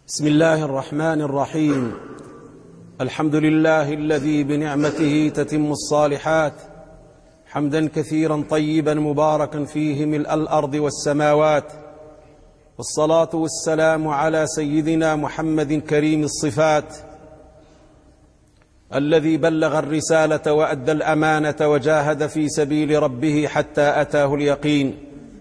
بسم الله الرحمن الرحيم. الحمد لله الذي بنعمته تتم الصالحات، حمدا كثيرا طيبا مباركا فيه ملء الأرض والسماوات، والصلاة والسلام على سيدنا محمد كريم الصفات، الذي بلغ الرسالة وأدى الأمانة وجاهد في سبيل ربه حتى أتاه اليقين،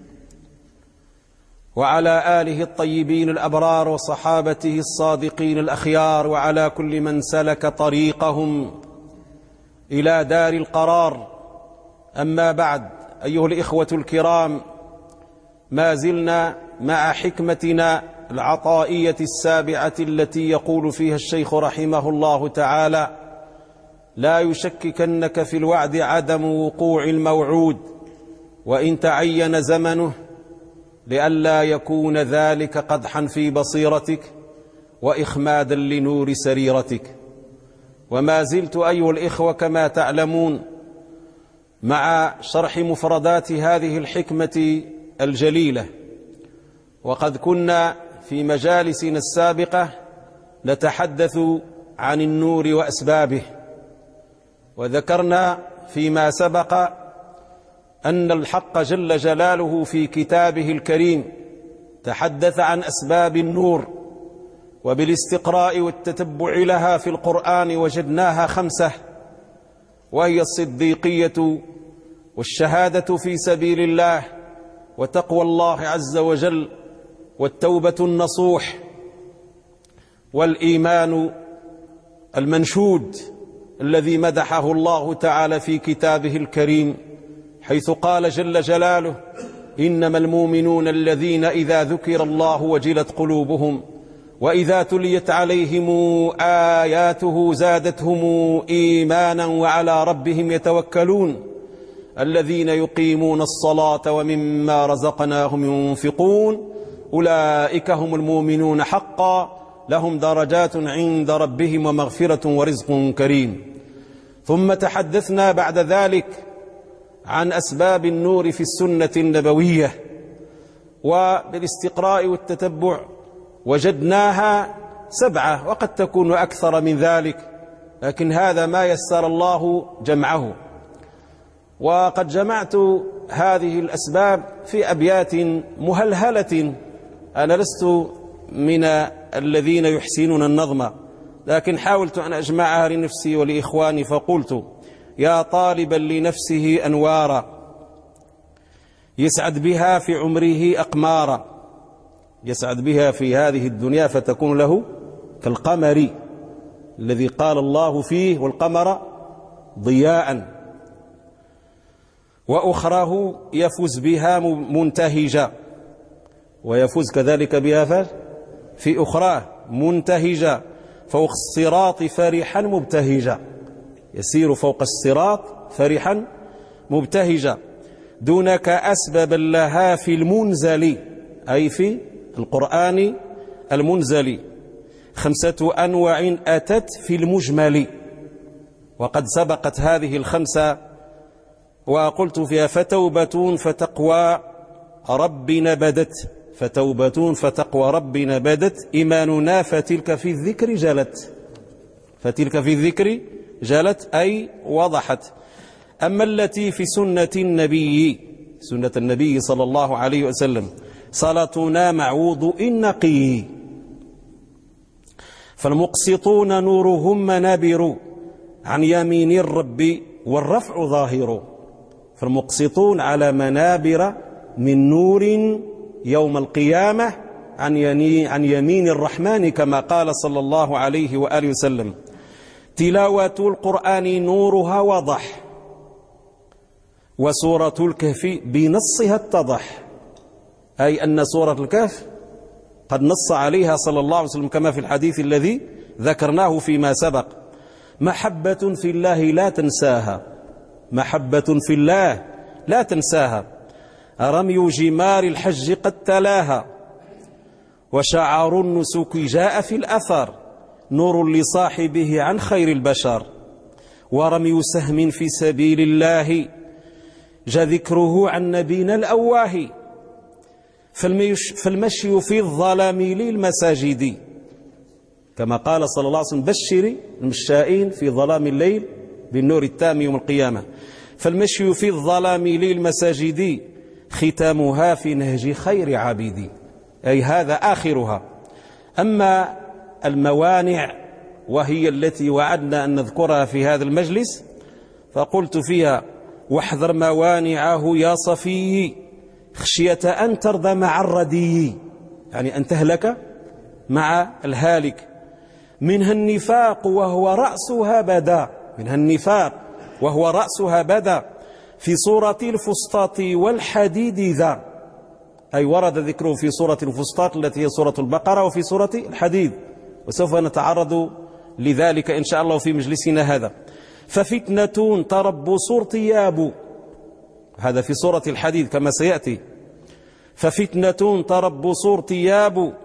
وعلى آله الطيبين الأبرار وصحابته الصادقين الأخيار، وعلى كل من سلك طريقهم إلى دار القرار. أما بعد، أيها الإخوة الكرام، ما زلنا مع حكمتنا العطائية السابعة التي يقول فيها الشيخ رحمه الله تعالى: لا يشككنك في الوعد عدم وقوع الموعود وإن تعين زمنه، لئلا يكون ذلك قدحا في بصيرتك وإخمادا لنور سريرتك. وما زلت أيها الإخوة كما تعلمون مع شرح مفردات هذه الحكمة الجليلة، وقد كنا في مجالسنا السابقة نتحدث عن النور وأسبابه، وذكرنا فيما سبق أن الحق جل جلاله في كتابه الكريم تحدث عن أسباب النور، وبالاستقراء والتتبع لها في القرآن وجدناها 5، وهي الصديقية والشهادة في سبيل الله وتقوى الله عز وجل والتوبة النصوح والإيمان المنشود الذي مدحه الله تعالى في كتابه الكريم، حيث قال جل جلاله: إنما المؤمنون الذين إذا ذكر الله وجلت قلوبهم وإذا تليت عليهم آياته زادتهم إيمانا وعلى ربهم يتوكلون الذين يقيمون الصلاة ومما رزقناهم ينفقون أولئك هم المؤمنون حقا لهم درجات عند ربهم ومغفرة ورزق كريم. ثم تحدثنا بعد ذلك عن أسباب النور في السنة النبوية، وبالاستقراء والتتبع وجدناها 7، وقد تكون أكثر من ذلك، لكن هذا ما يسر الله جمعه. وقد جمعت هذه الأسباب في أبيات مهلهلة، أنا لست من الذين يحسنون النظم، لكن حاولت أن أجمعها لنفسي ولإخواني، فقلت: يا طالبا لنفسه أنوارا يسعد بها في عمره أقمارا، يسعد بها في هذه الدنيا فتكون له كالقمر الذي قال الله فيه: والقمر ضياء، وأخراه يفوز بها منتهجا، ويفوز كذلك بها في أخراه منتهجا، فوق الصراط فرحا مبتهجا، يسير فوق الصراط فرحا مبتهجا. دونك أسبابا لها في المنزل، أي في القرآن المنزل، 5 أنواع أتت في المجمل، وقد سبقت هذه ال5 وقلت فيها: فتوبة فتقوى ربنا بدت، فتوبة فتقوى ربنا بدت، إيماننا فتلك في الذكر جلت، فتلك في الذكر جلت أي وضحت. أما التي في سنة النبي، سنة النبي صلى الله عليه وسلم: صلاتنا مع وضوء نقي، فالمقسطون نورهم منابر، عن يمين الرب والرفع ظاهر، فالمقسطون على منابر من نور يوم القيامة عن يمين الرحمن، كما قال صلى الله عليه وآله وسلم: تلاوة القرآن نورها وضح، وسورة الكهف بنصها اتضح، أي أن سورة الكهف قد نص عليها صلى الله عليه وسلم كما في الحديث الذي ذكرناه فيما سبق: محبة في الله لا تنساها، محبة في الله لا تنساها، رمي جمار الحج قد تلاها، وشعار النسك جاء في الأثر، نور لصاحبه عن خير البشر، ورمي سهم في سبيل الله جاء ذكره عن نبينا الأواه، فالمشي في الظلام للمساجد كما قال صلى الله عليه وسلم: بشر المشائين في ظلام الليل بالنور التام يوم القيامة. فالمشي في الظلام للمساجد ختامها في نهج خير عابدي، أي هذا آخرها. أما الموانع وهي التي وعدنا أن نذكرها في هذا المجلس، فقلت فيها: واحذر موانعه يا صفي خشية أن ترضى مع الردي، يعني أن تهلك مع الهالك. منها النفاق وهو رأسها بدا، منها النفاق وهو رأسها بدا في سورة الفسطاط والحديد ذا، أي ورد ذكره في سورة الفسطاط التي هي سورة البقرة وفي سورة الحديد، وسوف نتعرض لذلك إن شاء الله في مجلسنا هذا. ففتنة تربص ارتياب، هذا في سورة الحديد كما سيأتي. ففتنة تربص ارتياب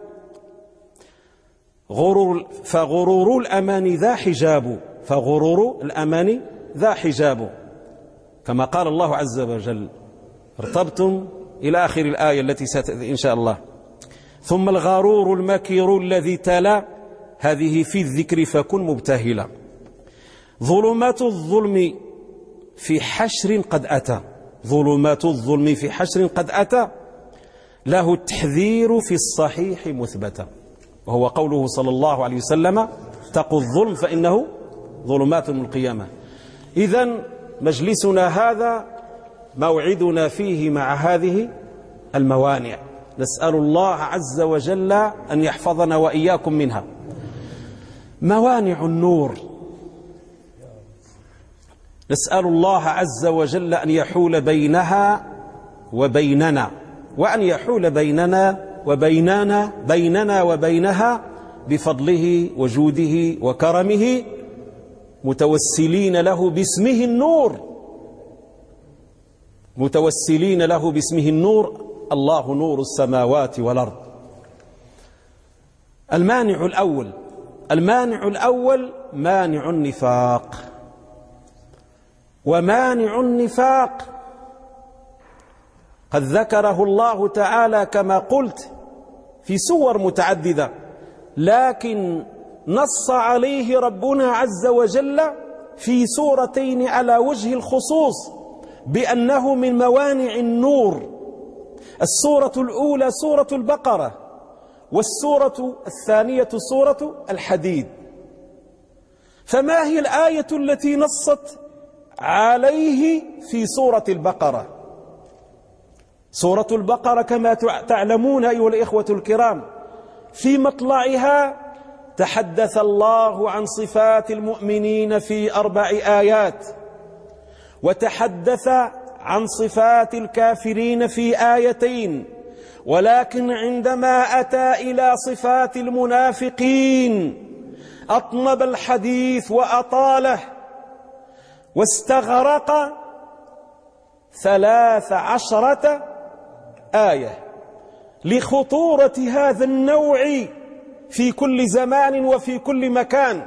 فغرور الأمان ذا حجاب، فغرور الأمان ذا حجاب، كما قال الله عز وجل: ارتبتم إلى آخر الآية التي ستأتي إن شاء الله. ثم الغرور المكير الذي تلا، هذه في الذكر فكن مبتهلا. ظلمات الظلم في حشر قد أتى، ظلمات الظلم في حشر قد أتى، له التحذير في الصحيح مثبتا، وهو قوله صلى الله عليه وسلم: اتقوا الظلم فإنه ظلمات من القيامة. إذن مجلسنا هذا موعدنا فيه مع هذه الموانع، نسأل الله عز وجل أن يحفظنا وإياكم منها. موانع النور، نسأل الله عز وجل أن يحول بينها وبيننا، وأن يحول بيننا وبينها بفضله وجوده وكرمه، متوسلين له باسمه النور، متوسلين له باسمه النور، الله نور السماوات والأرض. المانع الأول مانع النفاق. ومانع النفاق قد ذكره الله تعالى كما قلت في سور متعددة، لكن نص عليه ربنا عز وجل في سورتين على وجه الخصوص بأنه من موانع النور. السورة الأولى سورة البقرة، والسورة الثانية سورة الحديد. فما هي الآية التي نصت عليه في سورة البقرة؟ سورة البقرة كما تعلمون أيها الإخوة الكرام، في مطلعها تحدث الله عن صفات المؤمنين في 4 آيات، وتحدث عن صفات الكافرين في 2، ولكن عندما أتى إلى صفات المنافقين أطنب الحديث وأطاله، واستغرق 13 آية لخطورة هذا النوع في كل زمان وفي كل مكان.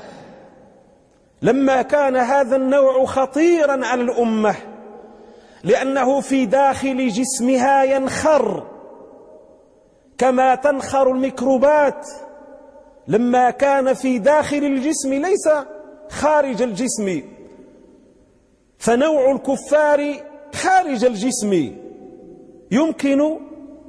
لما كان هذا النوع خطيرا على الأمة لأنه في داخل جسمها ينخر كما تنخر الميكروبات، لما كان في داخل الجسم ليس خارج الجسم، فنوع الكفار خارج الجسم يمكن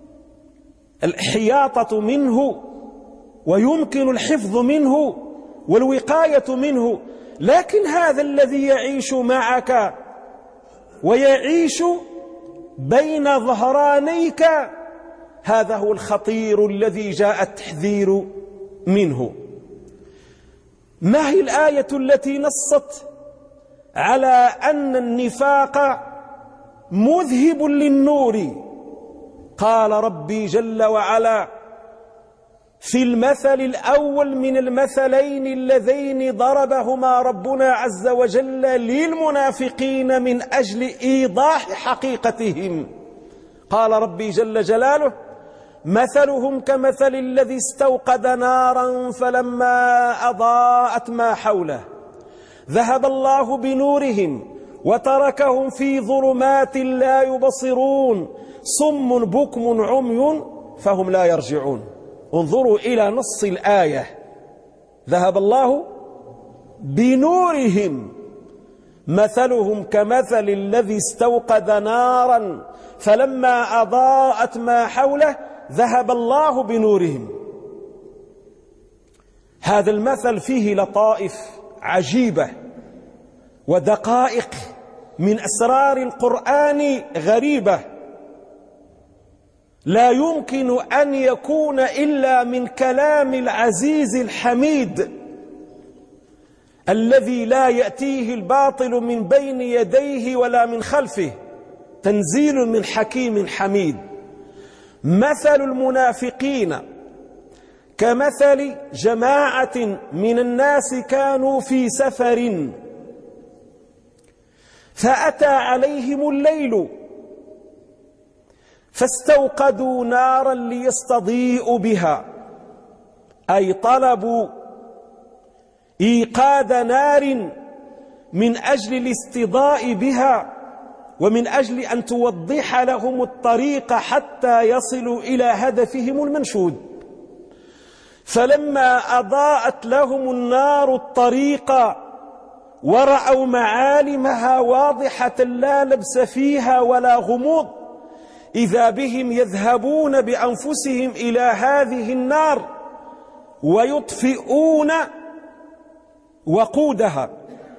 الإحياطة منه ويمكن الحفظ منه والوقاية منه، لكن هذا الذي يعيش معك ويعيش بين ظهرانيك هذا هو الخطير الذي جاء التحذير منه. ما هي الآية التي نصت على أن النفاق مذهب للنور؟ قال ربي جل وعلا في المثل الأول من المثلين اللذين ضربهما ربنا عز وجل للمنافقين من أجل إيضاح حقيقتهم، قال ربي جل جلاله مثلهم كمثل الذي استوقد نارا فلما أضاءت ما حوله ذهب الله بنورهم وتركهم في ظلمات لا يبصرون صم بكم عمي فهم لا يرجعون. انظروا إلى نص الآية ذهب الله بنورهم مثلهم كمثل الذي استوقد نارا فلما أضاءت ما حوله ذهب الله بنورهم. هذا المثل فيه لطائف عجيبة ودقائق من أسرار القرآن غريبة لا يمكن أن يكون إلا من كلام العزيز الحميد الذي لا يأتيه الباطل من بين يديه ولا من خلفه، تنزيل من حكيم حميد. مثل المنافقين كمثل جماعة من الناس كانوا في سفر فأتى عليهم الليل فاستوقدوا نارا ليستضيئوا بها، أي طلبوا إيقاد نار من أجل الاستضاء بها ومن أجل أن توضح لهم الطريق حتى يصلوا إلى هدفهم المنشود. فلما أضاءت لهم النار الطريق ورأوا معالمها واضحة لا لبس فيها ولا غموض، إذا بهم يذهبون بأنفسهم إلى هذه النار ويطفئون وقودها.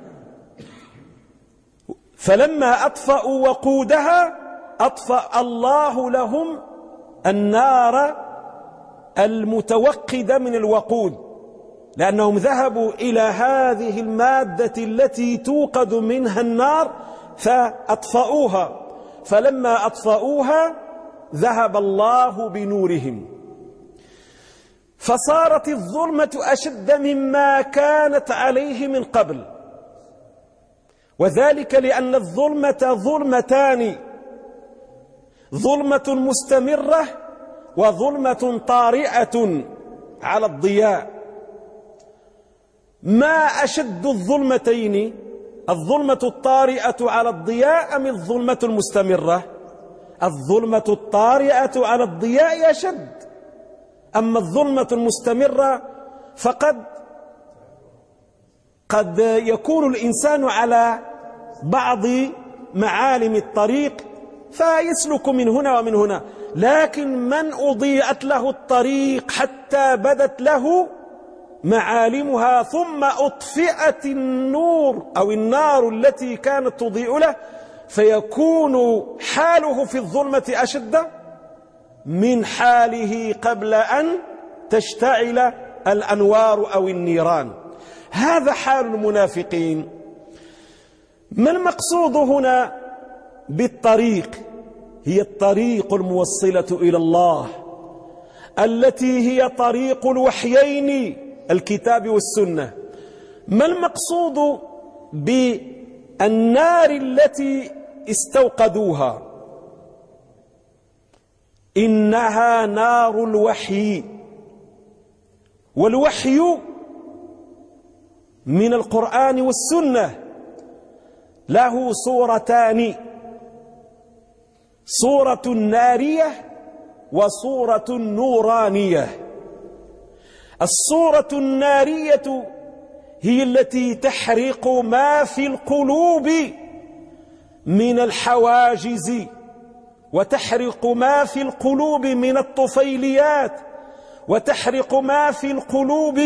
فلما أطفأوا وقودها أطفأ الله لهم النار المتوقدة من الوقود، لأنهم ذهبوا إلى هذه المادة التي توقد منها النار فأطفأوها، فلما أطفأوها ذهب الله بنورهم، فصارت الظلمة أشد مما كانت عليه من قبل. وذلك لأن الظلمة ظلمتان: ظلمة مستمرة وظلمة طارئة على الضياء. ما أشد الظلمتين، الظلمة الطارئة على الضياء أم الظلمة المستمرة؟ الظلمة الطارئة على الضياء أشد، أما الظلمة المستمرة فقد يكون الإنسان على بعض معالم الطريق فيسلك من هنا ومن هنا، لكن من أضيئت له الطريق حتى بدت له معالمها ثم أطفئت النور أو النار التي كانت تضيء له، فيكون حاله في الظلمة أشد من حاله قبل أن تشتعل الأنوار أو النيران. هذا حال المنافقين. ما المقصود هنا بالطريق؟ هي الطريق الموصلة إلى الله، التي هي طريق الوحيين الكتاب والسنة. ما المقصود بالنار التي استوقدوها؟ إنها نار الوحي، والوحي من القرآن والسنة له صورتان: صورة نارية وصورة نورانية. الصورة النارية هي التي تحرق ما في القلوب من الحواجز، وتحرق ما في القلوب من الطفيليات، وتحرق ما في القلوب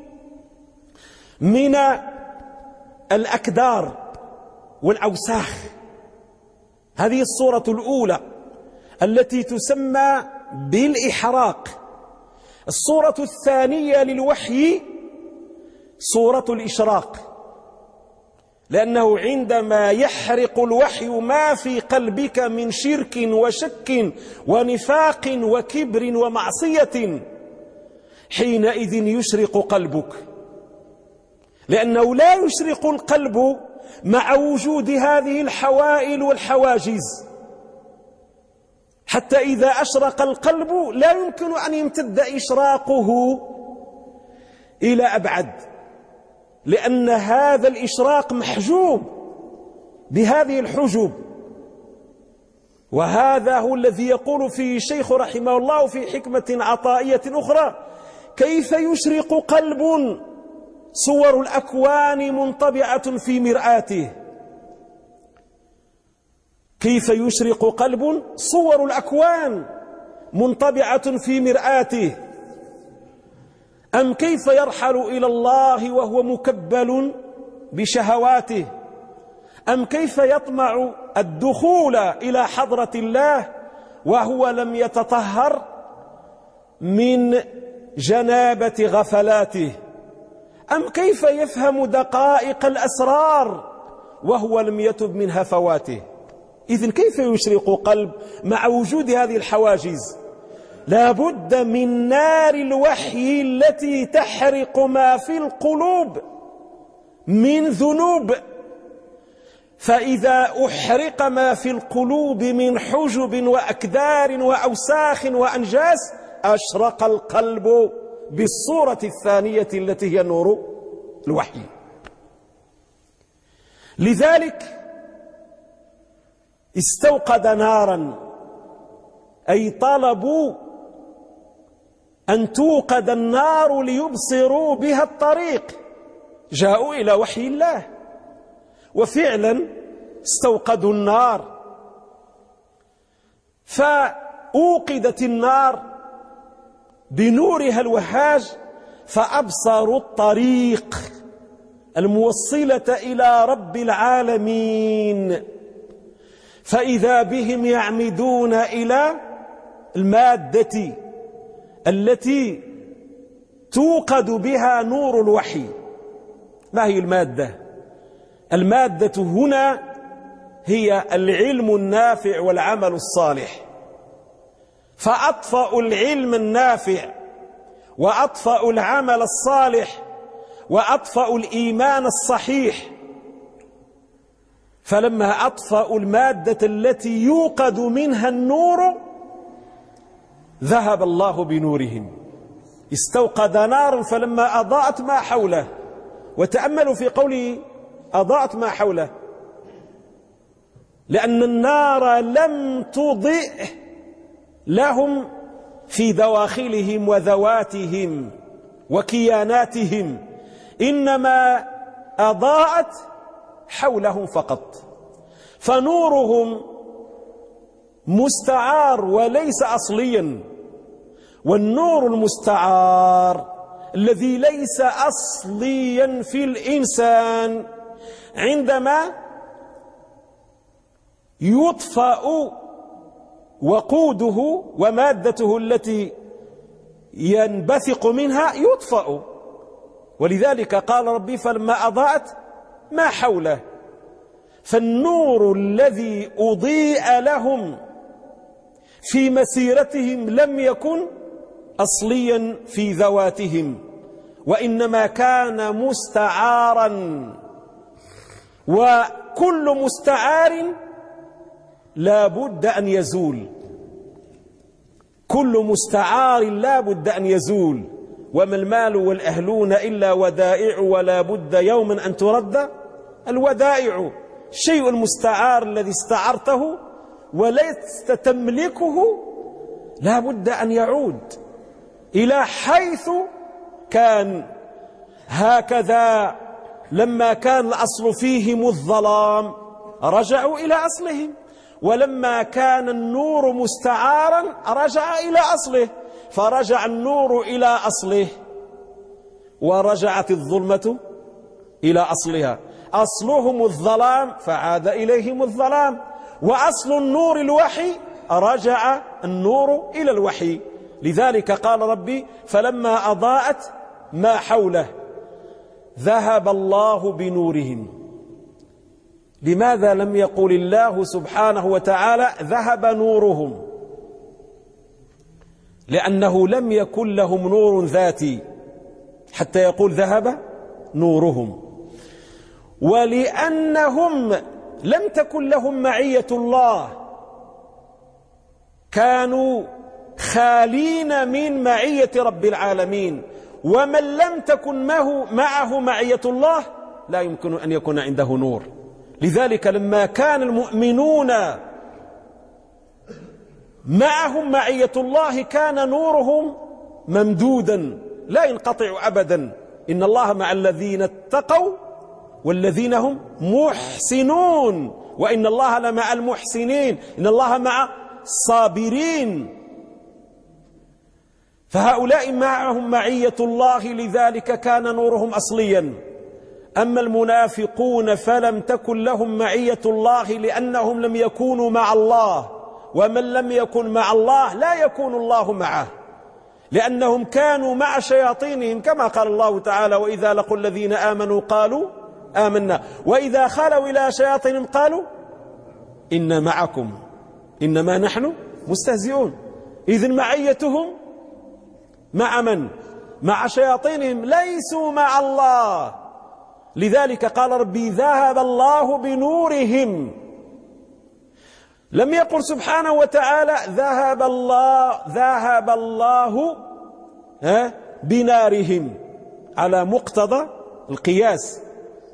من الأكدار والأوساخ. هذه الصورة الأولى التي تسمى بالإحراق. الصورة الثانية للوحي صورة الإشراق، لأنه عندما يحرق الوحي ما في قلبك من شرك وشك ونفاق وكبر ومعصية، حينئذ يشرق قلبك، لأنه لا يشرق القلب مع وجود هذه الحوائل والحواجز. حتى إذا أشرق القلب لا يمكن أن يمتد إشراقه إلى أبعد، لأن هذا الإشراق محجوب بهذه الحجب. وهذا هو الذي يقول فيه الشيخ رحمه الله في حكمة عطائية أخرى: كيف يشرق قلب صور الأكوان منطبعة في مرآته. كيف يشرق قلب صور الأكوان منطبعة في مرآته؟ أم كيف يرحل إلى الله وهو مكبل بشهواته؟ أم كيف يطمع الدخول إلى حضرة الله وهو لم يتطهر من جنابة غفلاته؟ أم كيف يفهم دقائق الأسرار وهو لم يتب من هفواته؟ إذن كيف يشرق قلب مع وجود هذه الحواجز؟ لا بد من نار الوحي التي تحرق ما في القلوب من ذنوب. فإذا أحرق ما في القلوب من حجب وأكدار وأوساخ وأنجاس أشرق القلب بالصورة الثانية التي هي نور الوحي. لذلك استوقد نارا، أي طلبوا أن توقد النار ليبصروا بها الطريق، جاءوا إلى وحي الله وفعلا استوقدوا النار، فأوقدت النار بنورها الوهاج فأبصروا الطريق الموصلة إلى رب العالمين، فإذا بهم يعمدون إلى المادة التي توقد بها نور الوحي. ما هي المادة؟ المادة هنا هي العلم النافع والعمل الصالح، فأطفأوا العلم النافع وأطفأوا العمل الصالح وأطفأوا الإيمان الصحيح، فلما أطفأوا المادة التي يوقد منها النور ذهب الله بنورهم. استوقد نارا فلما أضاءت ما حوله، وتأملوا في قوله أضاءت ما حوله، لأن النار لم تضئ لهم في دواخلهم وذواتهم وكياناتهم، إنما أضاءت حولهم فقط، فنورهم مستعار وليس أصليا. والنور المستعار الذي ليس أصليا في الإنسان عندما يطفأ وقوده ومادته التي ينبثق منها يطفأ. ولذلك قال ربي فلما أضاءت ما حوله، فالنور الذي أضيء لهم في مسيرتهم لم يكن أصليا في ذواتهم، وإنما كان مستعارا، وكل مستعار لا بد أن يزول، كل مستعار لا بد أن يزول. وما المال والأهلون إلا ودائع ولا بد يوما أن ترد الودائع. الشيء المستعار الذي استعرته ولست تملكه لا بد أن يعود إلى حيث كان. هكذا لما كان الأصل فيهم الظلام رجعوا إلى أصلهم، ولما كان النور مستعارا رجع إلى أصله، فرجع النور إلى أصله ورجعت الظلمة إلى أصلها. أصلهم الظلام فعاد إليهم الظلام، وأصل النور الوحي رجع النور إلى الوحي. لذلك قال ربي فلما أضاءت ما حوله ذهب الله بنورهم. لماذا لم يقل الله سبحانه وتعالى ذهب نورهم؟ لأنه لم يكن لهم نور ذاتي حتى يقول ذهب نورهم، ولأنهم لم تكن لهم معية الله، كانوا خالين من معية رب العالمين. ومن لم تكن معه معية الله لا يمكن أن يكون عنده نور. لذلك لما كان المؤمنون معهم معية الله كان نورهم ممدودا لا ينقطع أبدا، إن الله مع الذين اتقوا والذين هم محسنون، وإن الله لمع المحسنين، إن الله مع الصابرين. فهؤلاء معهم معية الله، لذلك كان نورهم أصليا. أما المنافقون فلم تكن لهم معية الله، لأنهم لم يكونوا مع الله، ومن لم يكن مع الله لا يكون الله معه، لأنهم كانوا مع شياطينهم، كما قال الله تعالى: وإذا لقوا الذين آمنوا قالوا آمنا وإذا خلوا إلى شياطينهم قالوا إنا معكم إنما نحن مستهزئون. إذن معيتهم مع من؟ مع شياطينهم، ليسوا مع الله. لذلك قال ربي: ذهب الله بنورهم. لم يقل سبحانه وتعالى: ذهب الله بنارهم على مقتضى القياس،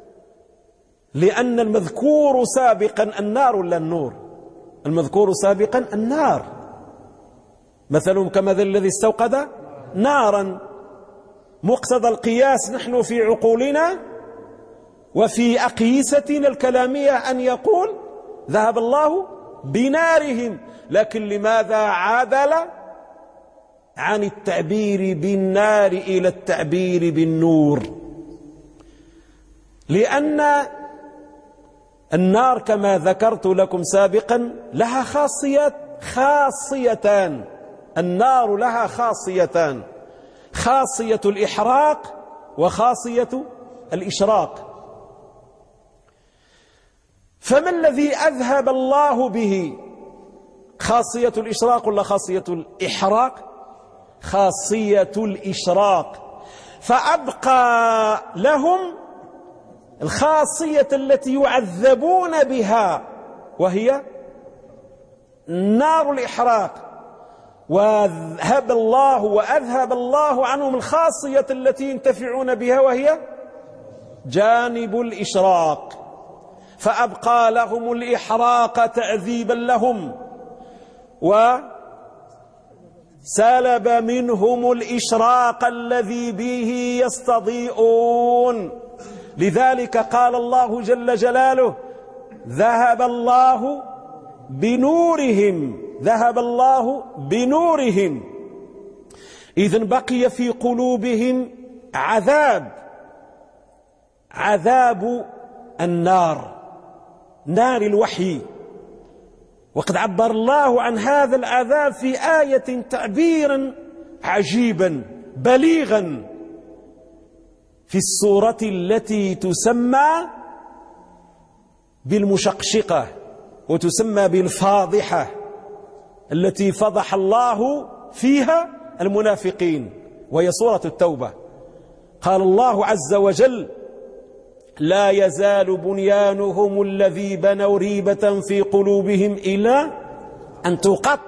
لأن المذكور سابقا النار ولا النور؟ المذكور سابقا النار. مثلهم كمثل الذي استوقد نارا. مقتضى القياس نحن في عقولنا وفي أقيستنا الكلامية أن يقول: ذهب الله بنارهم. لكن لماذا عدل عن التعبير بالنار إلى التعبير بالنور؟ لأن النار كما ذكرت لكم سابقا لها خاصيتان. النار لها خاصيتان: خاصية الإحراق وخاصية الإشراق. فما الذي أذهب الله به؟ خاصية الإشراق ولا خاصية الإحراق؟ خاصية الإشراق. فأبقى لهم الخاصية التي يعذبون بها، وهي نار الإحراق، وأذهب الله عنهم الخاصية التي ينتفعون بها، وهي جانب الإشراق. فأبقى لهم الإحراق تعذيبا لهم، وسلب منهم الإشراق الذي به يستضيئون. لذلك قال الله جل جلاله: ذهب الله بنورهم. ذهب الله بنورهم. إذن بقي في قلوبهم عذاب النار، نار الوحي. وقد عبر الله عن هذا العذاب في آية تعبيرا عجيبا بليغا في السورة التي تسمى بالمشقشقة وتسمى بالفاضحة، التي فضح الله فيها المنافقين، وهي سورة التوبة. قال الله عز وجل: لا يزال بنيانهم الذي بنوا ريبة في قلوبهم إلا أن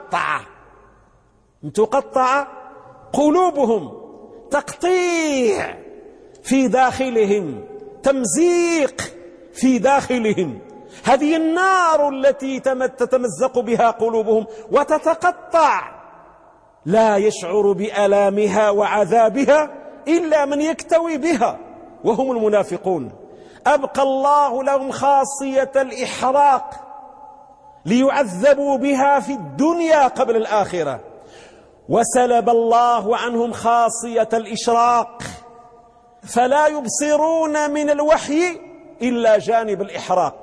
تقطع قلوبهم. تقطيع في داخلهم، تمزيق في داخلهم. هذه النار التي تتمزق بها قلوبهم وتتقطع، لا يشعر بألامها وعذابها إلا من يكتوي بها، وهم المنافقون. أبقى الله لهم خاصية الإحراق ليعذبوا بها في الدنيا قبل الآخرة، وسلب الله عنهم خاصية الإشراق، فلا يبصرون من الوحي إلا جانب الإحراق،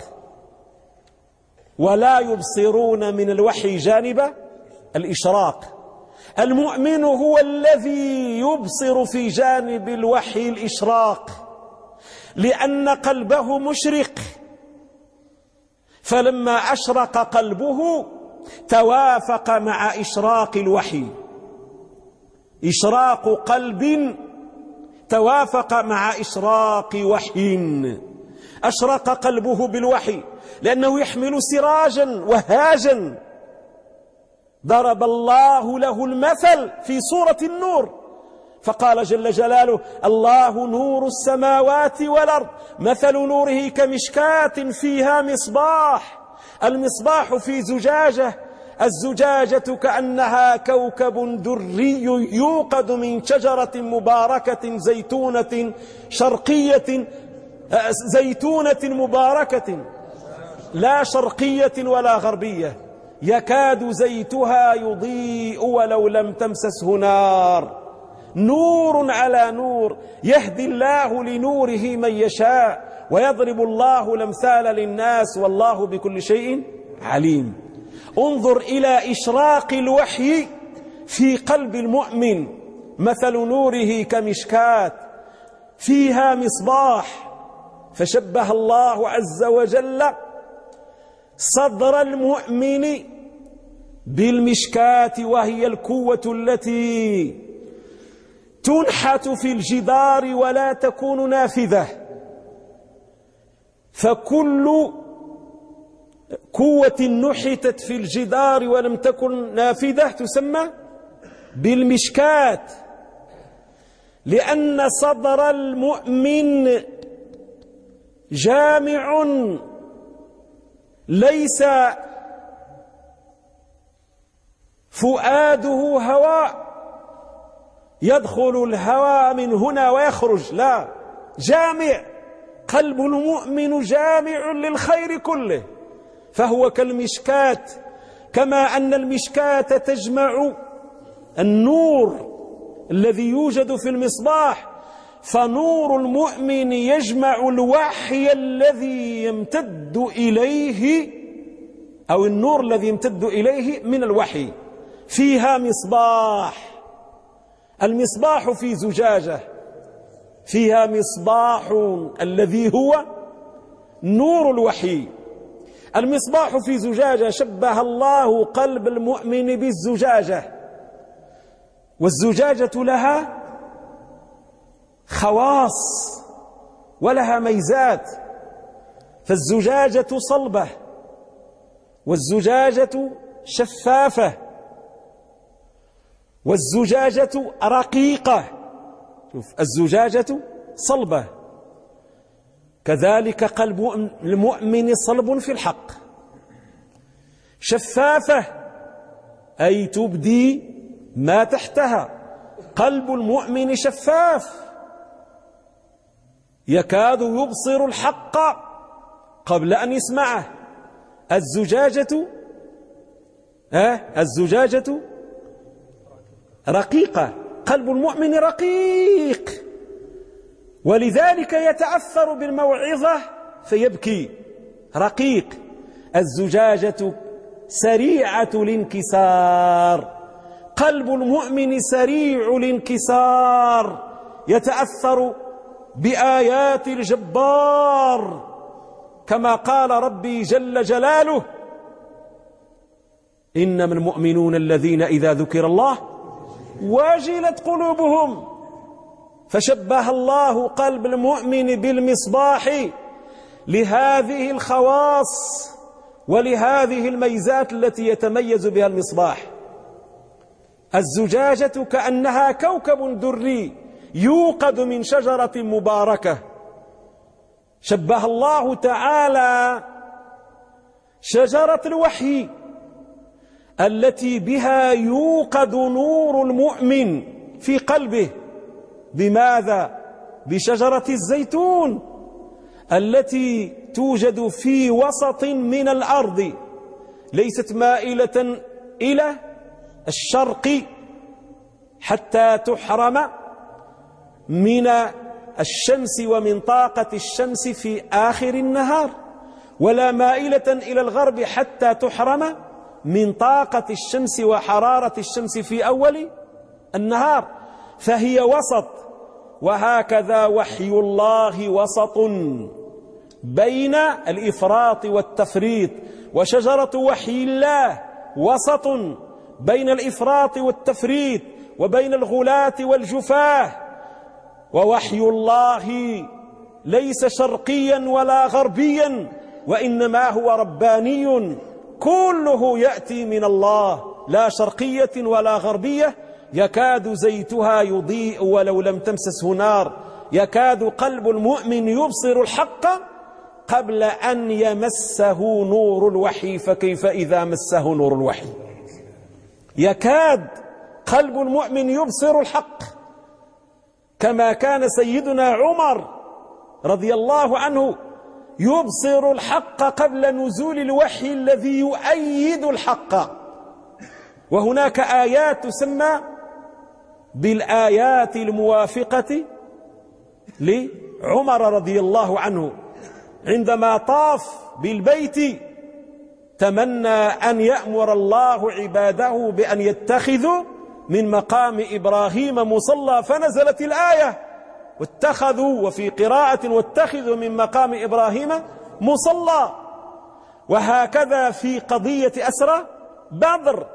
ولا يبصرون من الوحي جانب الإشراق. المؤمن هو الذي يبصر في جانب الوحي الإشراق، لأن قلبه مشرق، فلما أشرق قلبه توافق مع إشراق الوحي. إشراق قلب توافق مع إشراق وحي. أشرق قلبه بالوحي لأنه يحمل سراجا وهاجا. ضرب الله له المثل في سورة النور فقال جل جلاله: الله نور السماوات والأرض مثل نوره كمشكاة فيها مصباح. المصباح في زجاجة، الزجاجة كأنها كوكب دري يوقد من شجرة مباركة زيتونة شرقية، زيتونة مباركة لا شرقية ولا غربية، يكاد زيتها يضيء ولو لم تمسسه نار، نور على نور، يهدي الله لنوره من يشاء ويضرب الله الأمثال للناس والله بكل شيء عليم. انظر إلى إشراق الوحي في قلب المؤمن، مثل نوره كمشكاة فيها مصباح، فشبه الله عز وجل صدر المؤمن بالمشكاة، وهي القوة التي تنحت في الجدار ولا تكون نافذة، فكل قوة نحتت في الجدار ولم تكن نافذة تسمى بالمشكاة، لأن صدر المؤمن جامع، ليس فؤاده هواء يدخل الهواء من هنا ويخرج، لا، جامع، قلب المؤمن جامع للخير كله، فهو كالمشكاة، كما أن المشكاة تجمع النور الذي يوجد في المصباح، فنور المؤمن يجمع الوحي الذي يمتد إليه، أو النور الذي يمتد إليه من الوحي. فيها مصباح، المصباح في زجاجة، فيها مصباح الذي هو نور الوحي. المصباح في زجاجة، شبه الله قلب المؤمن بالزجاجة، والزجاجة لها خواص ولها ميزات، فالزجاجة صلبة، والزجاجة شفافة، والزجاجة رقيقة. شوف، الزجاجة صلبة، كذلك قلب المؤمن صلب في الحق، شفافة أي تبدي ما تحتها، قلب المؤمن شفاف يكاد يبصر الحق قبل أن يسمعه. الزجاجة رقيقة، قلب المؤمن رقيق، ولذلك يتأثر بالموعظة فيبكي، رقيق. الزجاجة سريعة الانكسار، قلب المؤمن سريع الانكسار، يتأثر بآيات الجبار، كما قال ربي جل جلاله: إنما المؤمنون الذين إذا ذكر الله وجلت قلوبهم. فشبه الله قلب المؤمن بالمصباح لهذه الخواص ولهذه الميزات التي يتميز بها المصباح. الزجاجة كأنها كوكب دري يوقد من شجرة مباركة. شبه الله تعالى شجرة الوحي التي بها يوقد نور المؤمن في قلبه. بماذا؟ بشجرة الزيتون التي توجد في وسط من الأرض، ليست مائلة إلى الشرق حتى تحرم من الشمس ومن طاقة الشمس في آخر النهار، ولا مائلة إلى الغرب حتى تحرم من طاقة الشمس وحرارة الشمس في أول النهار، فهي وسط. وهكذا وحي الله وسط بين الإفراط والتفريط، وشجرة وحي الله وسط بين الإفراط والتفريط وبين الغلاة والجفاه. ووحي الله ليس شرقيا ولا غربيا، وإنما هو رباني، كله يأتي من الله، لا شرقية ولا غربية. يكاد زيتها يضيء ولو لم تمسسه نار، يكاد قلب المؤمن يبصر الحق قبل أن يمسه نور الوحي، فكيف إذا مسه نور الوحي؟ يكاد قلب المؤمن يبصر الحق، كما كان سيدنا عمر رضي الله عنه يبصر الحق قبل نزول الوحي الذي يؤيد الحق. وهناك آيات تسمى بالآيات الموافقة لعمر رضي الله عنه، عندما طاف بالبيت تمنى أن يأمر الله عباده بأن يتخذوا من مقام إبراهيم مصلى، فنزلت الآية واتخذوا، وفي قراءة واتخذوا من مقام إبراهيم مصلى. وهكذا في قضية أسرى بدر،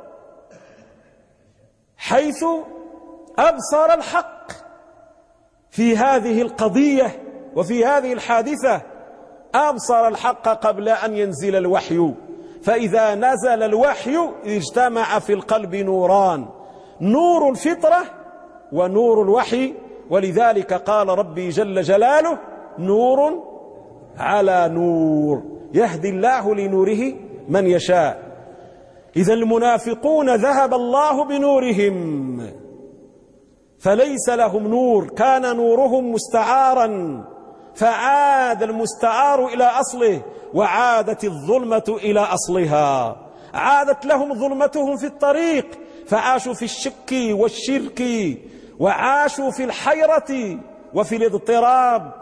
حيث أبصر الحق في هذه القضية وفي هذه الحادثة، أبصر الحق قبل أن ينزل الوحي. فإذا نزل الوحي اجتمع في القلب نوران، نور الفطرة ونور الوحي. ولذلك قال ربي جل جلاله: نور على نور يهدي الله لنوره من يشاء. إذا المنافقون ذهب الله بنورهم فليس لهم نور، كان نورهم مستعارا فعاد المستعار إلى أصله، وعادت الظلمة إلى أصلها. عادت لهم ظلمتهم في الطريق فعاشوا في الشك والشرك، وعاشوا في الحيرة وفي الاضطراب.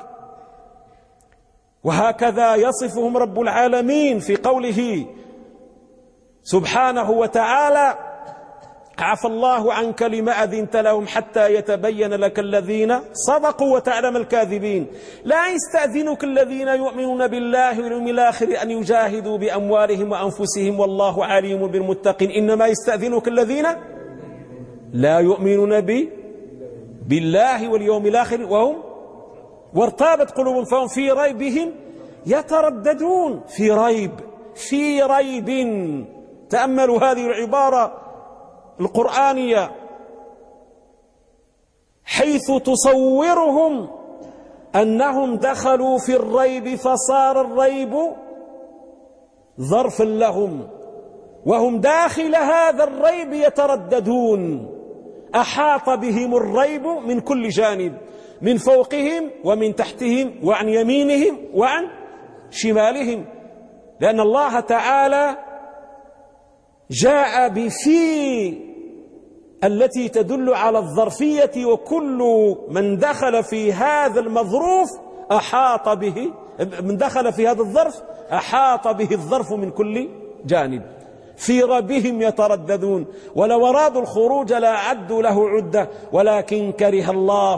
وهكذا يصفهم رب العالمين في قوله سبحانه وتعالى: عفى الله عنك لما أذنت لهم حتى يتبين لك الذين صدقوا وتعلم الكاذبين. لا يستأذنك الذين يؤمنون بالله واليوم الآخر أن يجاهدوا بأموالهم وأنفسهم والله عليم بالمتقين، إنما يستأذنك الذين لا يؤمنون بالله واليوم الآخر وارتابت قلوبهم فهم في ريبهم يترددون. في ريب. تأملوا هذه العبارة القرآنية حيث تصورهم أنهم دخلوا في الريب فصار الريب ظرفا لهم، وهم داخل هذا الريب يترددون. أحاط بهم الريب من كل جانب، من فوقهم ومن تحتهم وعن يمينهم وعن شمالهم، لأن الله تعالى جاء بفي التي تدل على الظرفية، وكل من دخل في هذا المظروف أحاط به، من دخل في هذا الظرف أحاط به الظرف من كل جانب. في ربهم يترددون، ولو أرادوا الخروج لا عدوا له عدة، ولكن كره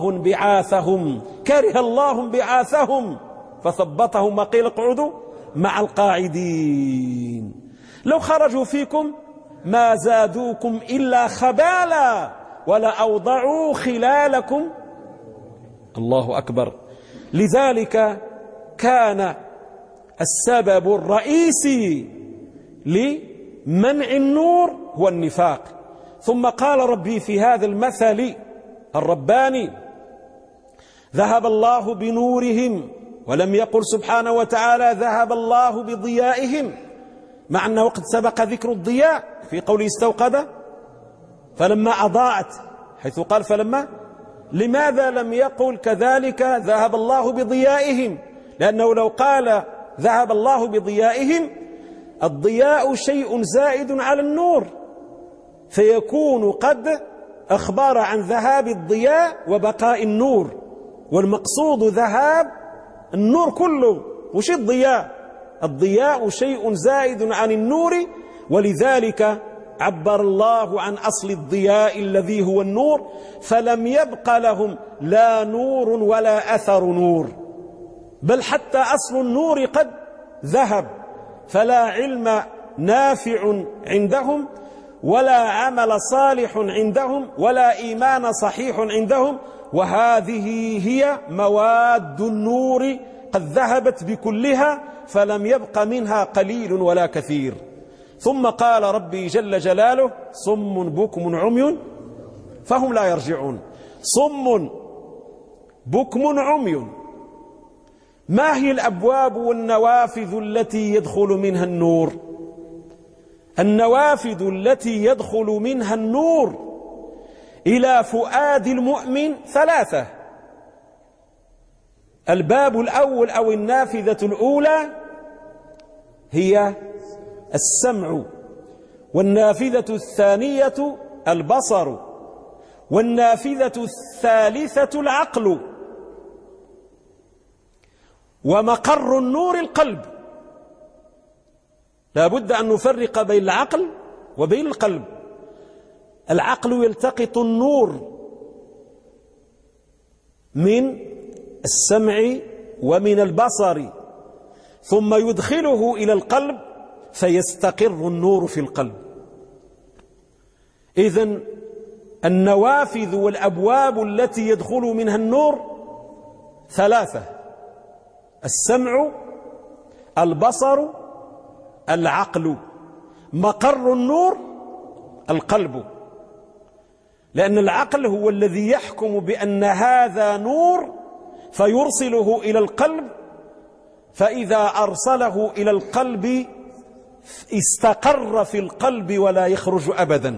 الله بعاثهم فثبطهم وقيل اقعدوا مع القاعدين. لو خرجوا فيكم ما زادوكم إلا خبالا ولأوضعوا خلالكم. الله أكبر. لذلك كان السبب الرئيسي لمنع النور هو النفاق. ثم قال ربي في هذا المثل الرباني: ذهب الله بنورهم، ولم يقل سبحانه وتعالى ذهب الله بضيائهم، مع أنه قد سبق ذكر الضياء في قوله استوقد فلما أضاعت، حيث قال فلما. لماذا لم يقل كذلك ذهب الله بضيائهم؟ لأنه لو قال ذهب الله بضيائهم، الضياء شيء زائد على النور، فيكون قد أخبر عن ذهاب الضياء وبقاء النور، والمقصود ذهاب النور كله. وش الضياء؟ الضياء شيء زائد عن النور، ولذلك عبر الله عن أصل الضياء الذي هو النور، فلم يبق لهم لا نور ولا أثر نور، بل حتى أصل النور قد ذهب، فلا علم نافع عندهم، ولا عمل صالح عندهم، ولا إيمان صحيح عندهم. وهذه هي مواد النور قد ذهبت بكلها، فلم يبق منها قليل ولا كثير. ثم قال ربي جل جلاله: صم بكم عمي فهم لا يرجعون. صم بكم عمي، ما هي الأبواب والنوافذ التي يدخل منها النور؟ النوافذ التي يدخل منها النور إلى فؤاد المؤمن ثلاثة. الباب الأول أو النافذة الأولى هي السمع، والنافذة الثانية البصر، والنافذة الثالثة العقل. ومقر النور القلب. لا بد أن نفرق بين العقل وبين القلب. العقل يلتقط النور من السمع ومن البصر ثم يدخله إلى القلب فيستقر النور في القلب. إذن النوافذ والأبواب التي يدخل منها النور ثلاثة: السمع، البصر، العقل. مقر النور القلب، لأن العقل هو الذي يحكم بأن هذا نور فيرسله إلى القلب، فإذا أرسله إلى القلب استقر في القلب ولا يخرج أبدا.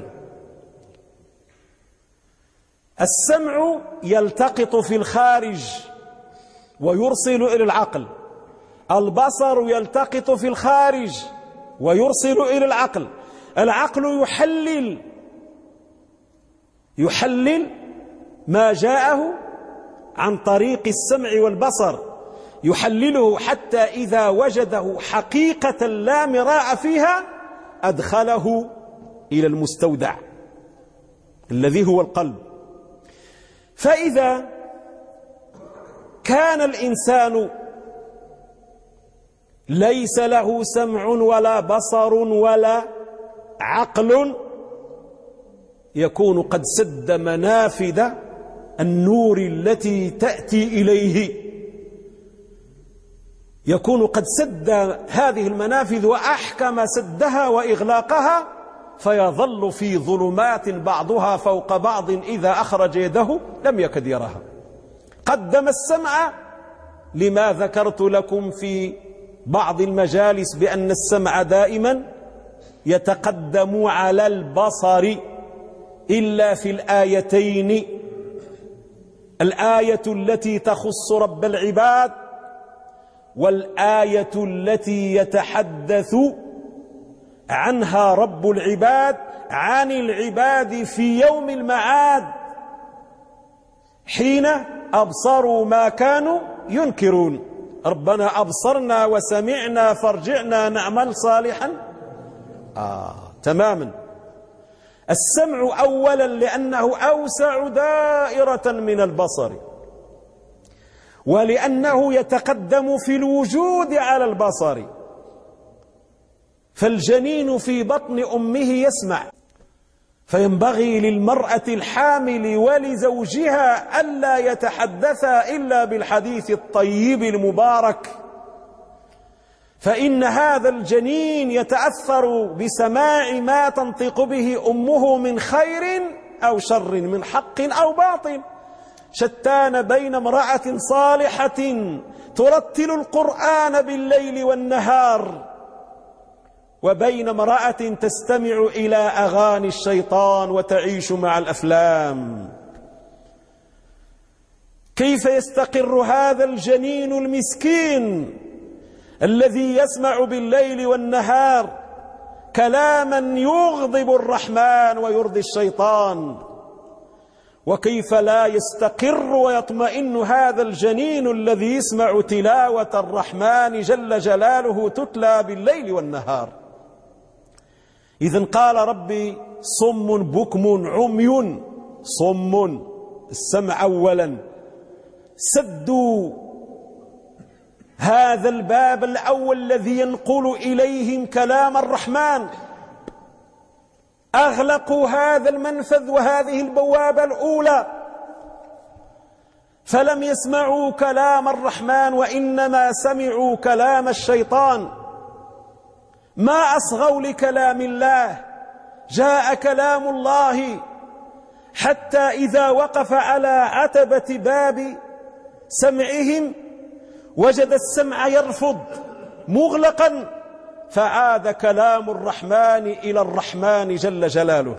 السمع يلتقط في الخارج ويرسل إلى العقل، البصر يلتقط في الخارج ويرسل إلى العقل، العقل يحلل ما جاءه عن طريق السمع والبصر، يحلله حتى إذا وجده حقيقة لا مراء فيها أدخله إلى المستودع الذي هو القلب. فإذا كان الإنسان ليس له سمع ولا بصر ولا عقل يكون قد سد منافذ النور التي تأتي إليه، يكون قد سد هذه المنافذ وأحكم سدها وإغلاقها، فيظل في ظلمات بعضها فوق بعض إذا أخرج يده لم يكد يراها. قدم السمع لما ذكرت لكم في بعض المجالس بأن السمع دائما يتقدم على البصر إلا في الآيتين: الآية التي تخص رب العباد، والآية التي يتحدث عنها رب العباد عن العباد في يوم المعاد حين أبصروا ما كانوا ينكرون. ربنا أبصرنا وسمعنا فارجعنا نعمل صالحا. تماما. السمع أولا لأنه أوسع دائرة من البصر، ولأنه يتقدم في الوجود على البصر. فالجنين في بطن أمه يسمع، فينبغي للمرأة الحامل ولزوجها ألا يتحدثا إلا بالحديث الطيب المبارك، فإن هذا الجنين يتأثر بسماع ما تنطق به أمه من خير أو شر، من حق أو باطل. شتان بين امرأة صالحة ترتل القرآن بالليل والنهار وبين امرأة تستمع إلى أغاني الشيطان وتعيش مع الأفلام. كيف يستقر هذا الجنين المسكين الذي يسمع بالليل والنهار كلاما يغضب الرحمن ويرضي الشيطان؟ وكيف لا يستقر ويطمئن هذا الجنين الذي يسمع تلاوة الرحمن جل جلاله تتلى بالليل والنهار؟ إذن قال ربي: صم بكم عمي. صم السمع أولا، سدوا هذا الباب الأول الذي ينقل إليهم كلام الرحمن، أغلقوا هذا المنفذ وهذه البوابة الأولى، فلم يسمعوا كلام الرحمن وإنما سمعوا كلام الشيطان. ما أصغوا لكلام الله. جاء كلام الله حتى إذا وقف على عتبة باب سمعهم وجد السمع يرفض مغلقا، فعاد كلام الرحمن إلى الرحمن جل جلاله.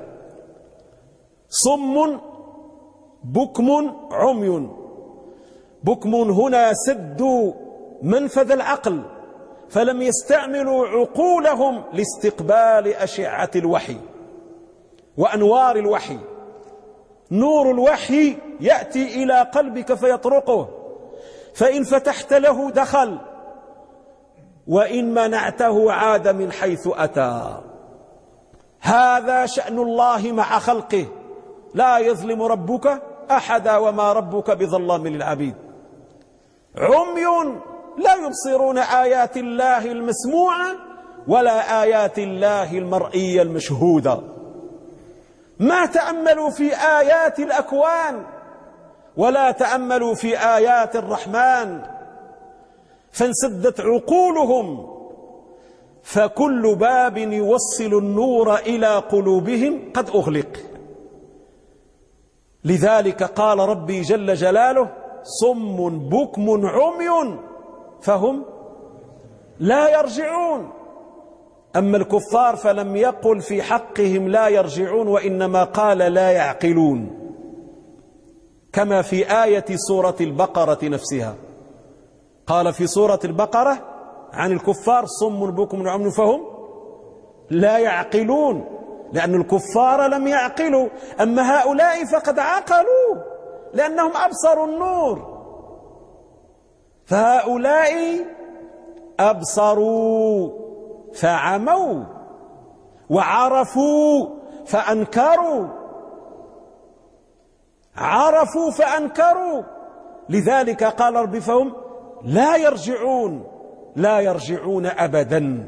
صم بكم عمي. بكم هنا سدوا منفذ العقل، فلم يستعملوا عقولهم لاستقبال أشعة الوحي وأنوار الوحي. نور الوحي يأتي إلى قلبك فيطرقه، فإن فتحت له دخل، وإن منعته عاد من حيث أتى. هذا شأن الله مع خلقه، لا يظلم ربك أحدا وما ربك بظلام للعبيد. عمي لا يبصرون آيات الله المسموعة ولا آيات الله المرئية المشهودة. ما تأملوا في آيات الأكوان ولا تأملوا في آيات الرحمن، فانسدت عقولهم، فكل باب يوصل النور إلى قلوبهم قد أغلق. لذلك قال ربي جل جلاله: صم بكم عمي فهم لا يرجعون. أما الكفار فلم يقل في حقهم لا يرجعون، وإنما قال لا يعقلون، كما في آية سورة البقرة نفسها. قال في سورة البقرة عن الكفار: صم بكم عمي فهم لا يعقلون، لأن الكفار لم يعقلوا. أما هؤلاء فقد عقلوا لأنهم أبصروا النور، فهؤلاء أبصروا فعموا، وعرفوا فأنكروا، عرفوا فأنكروا. لذلك قال ربي: فهم لا يرجعون، لا يرجعون أبدا.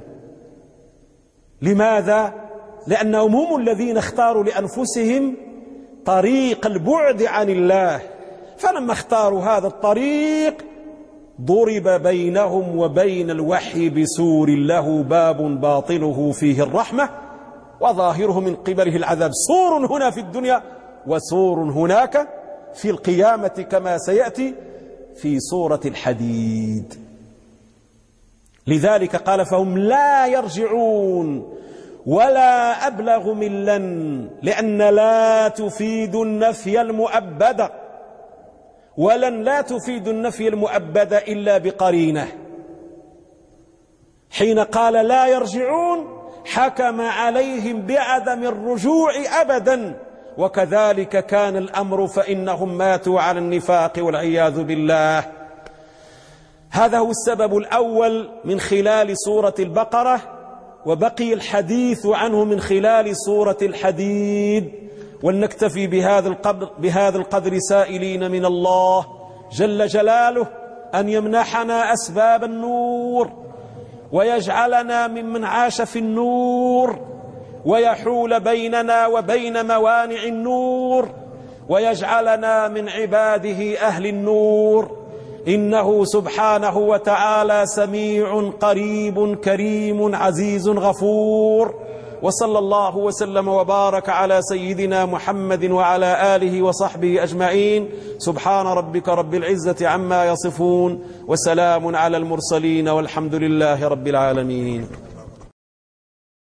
لماذا؟ لأنهم هم الذين اختاروا لأنفسهم طريق البعد عن الله، فلما اختاروا هذا الطريق ضرب بينهم وبين الوحي بسور له باب باطنه فيه الرحمة وظاهره من قبله العذاب. سور هنا في الدنيا وسور هناك في القيامة، كما سيأتي في سورة الحديد. لذلك قال: فهم لا يرجعون ولا أبلغ من لن، لأن لا تفيد النفي المؤبد، ولن لا تفيد النفي المؤبد إلا بقرينة. حين قال لا يرجعون حكم عليهم بعدم الرجوع أبدا، وكذلك كان الأمر، فإنهم ماتوا على النفاق والعياذ بالله. هذا هو السبب الأول من خلال سورة البقرة، وبقي الحديث عنه من خلال سورة الحديد. ولنكتفي بهذا القدر سائلين من الله جل جلاله أن يمنحنا أسباب النور، ويجعلنا ممن عاش في النور، ويحول بيننا وبين موانع النور، ويجعلنا من عباده أهل النور، إنه سبحانه وتعالى سميع قريب كريم عزيز غفور. وصلى الله وسلم وبارك على سيدنا محمد وعلى آله وصحبه أجمعين. سبحان ربك رب العزة عما يصفون، وسلام على المرسلين، والحمد لله رب العالمين.